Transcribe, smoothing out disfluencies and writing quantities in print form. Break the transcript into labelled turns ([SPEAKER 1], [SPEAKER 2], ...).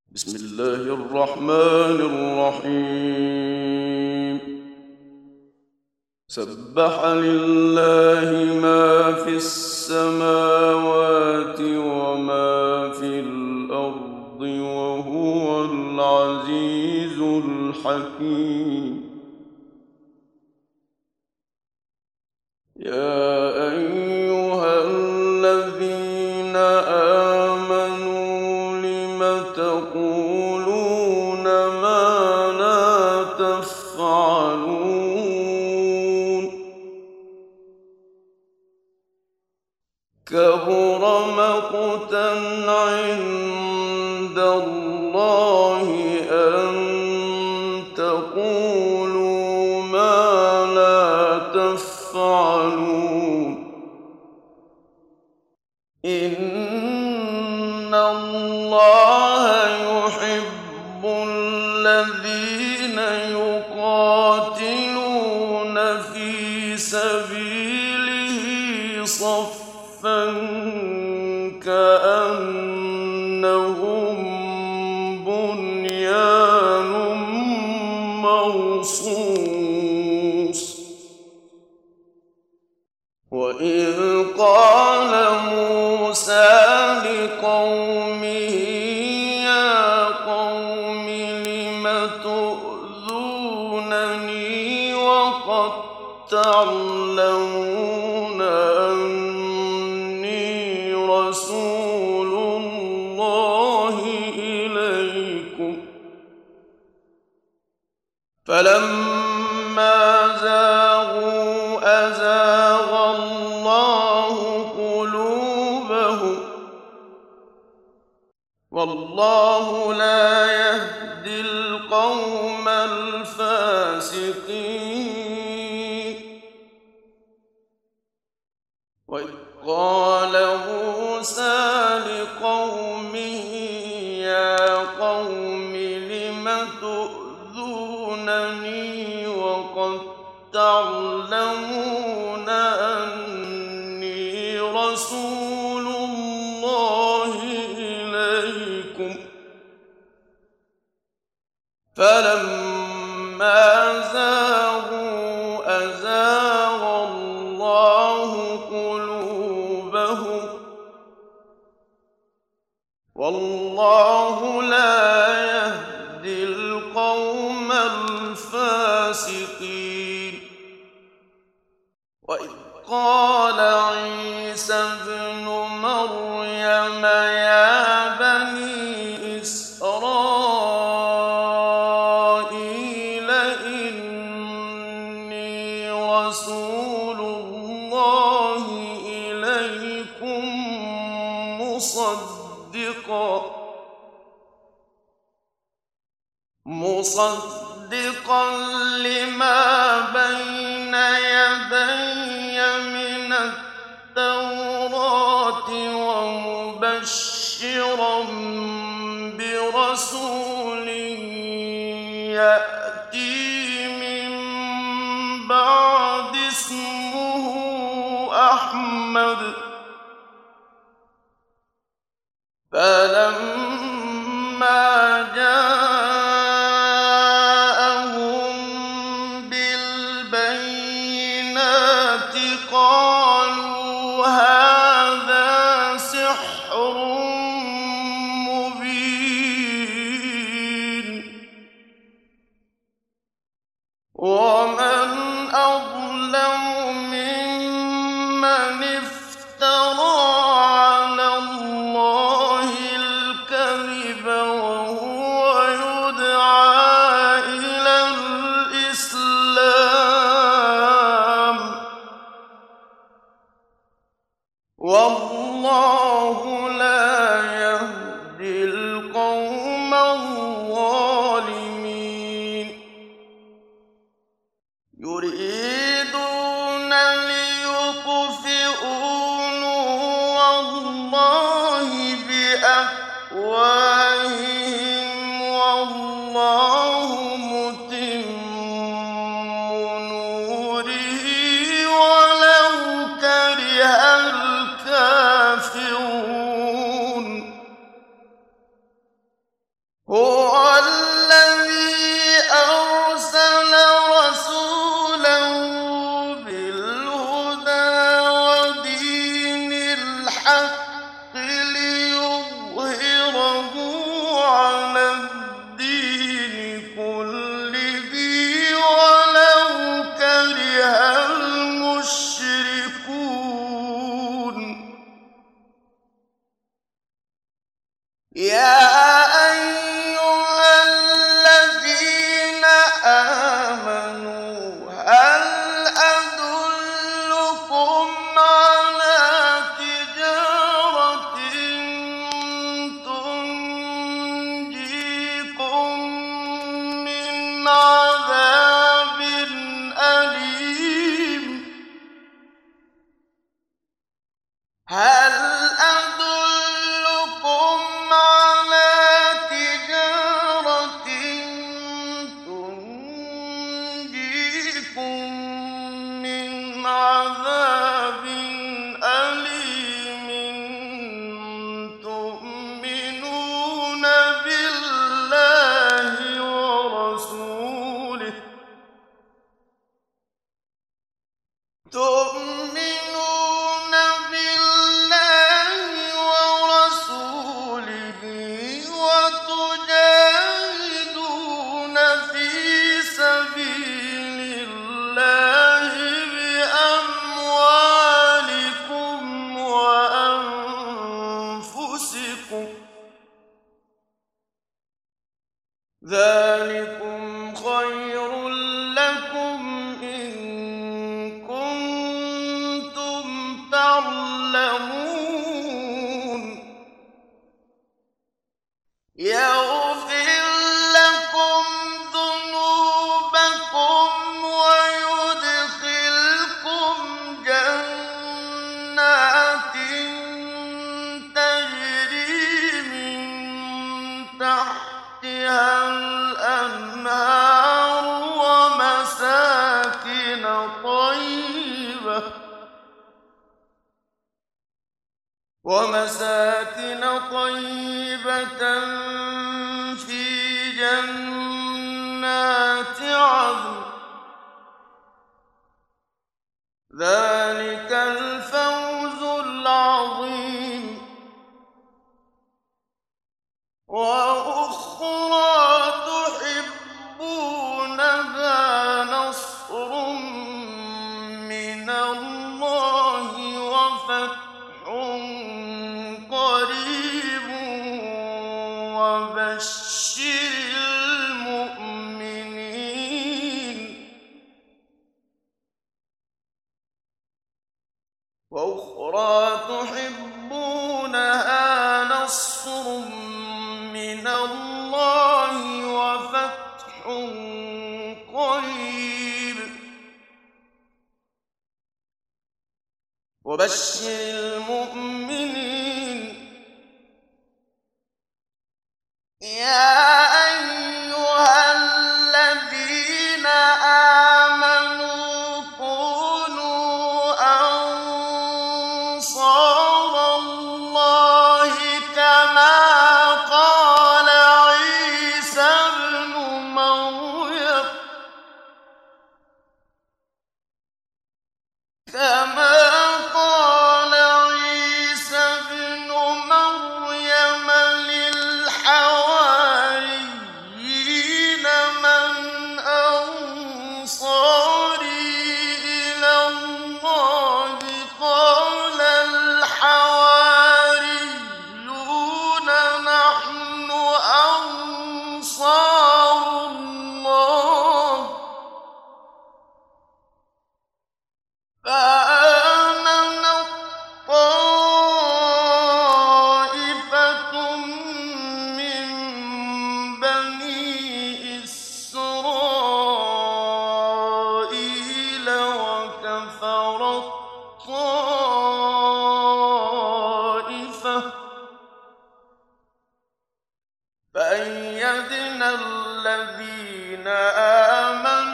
[SPEAKER 1] بسم الله الرحمن الرحيم. سبح لله ما في السماوات وما في الأرض وهو العزيز الحكيم. يا أيها الذين آمنوا لم تقولون ما لا تفعلون؟ كبر مقتا عند الله أن تقولوا ما لا تفعلون. إن الله يحب الذين يقاتلون في سبيله صفا كأنهم بنيان مرصوص. وإذ قال موسى لقومه يا قوم لم تؤذونني وقد تعلمون أني رسول الله إليكم. فلما زاغوا أزاغ الله قلوبهم والله لا يهدي القوم الفاسقين. وإذ قال موسى لقومه يا قوم لم تؤذونني وقد تعلمون أني رسول الله إليكم. فلما زاغوا أزاغ الله قلوبهم والله لا يهدي القوم الفاسقين. وإذ قال عيسى ابن مريم يا بني إسرائيل إني رسول الله إليكم مصدقا لما بين يدي من التوراة ومبشرا برسول يأتي من بعد اسمه أحمد. فلما جاءهم بالبينات قالوا هذا سحر مبين. ومن أظلم ممن افترى على الله الكذب وهو يدعى إلى الإسلام والله لا يهدي القوم الظالمين. يريدون ليطفئوا نور الله بأفواههم والله متم نوره ولو كره الكافرون. هو الذي أرسل رسوله بالهدى ودين الحق ليظهره على الدين كله ولو كره المشركون. يا أيها الذين آمنوا هل أدلكم على تجارة تنجيكم من عذاب أليم؟ هل أدلكم على تجارة تنجيكم من عذاب أليم تؤمنون بالله ورسوله وتجاهدون في سبيل الله بأموالكم وأنفسكم ذلكم خير لكم إن كنتم تعلمون. يغفر لكم ذنوبكم ويدخلكم جنات تجري من تحتها الأنهار ومساكن طيبة في جنات عدن ذلك الفوز العظيم. وأخرى تحبونها نصر من الله وفتح قريب وبشر المؤمنين. وأخرى تحبونها نصر من الله وفتح قريب وبشر المؤمنين. يا أيها الذين آمنوا كونوا أنصار الله كما قال عيسى ابن مريم للحواريين من أنصاري إلى الله قال الحواريون نحن أنصار الله فآمنت طائفة من بني إسرائيل وكفرت طائفة فأيدنا الذين آمنوا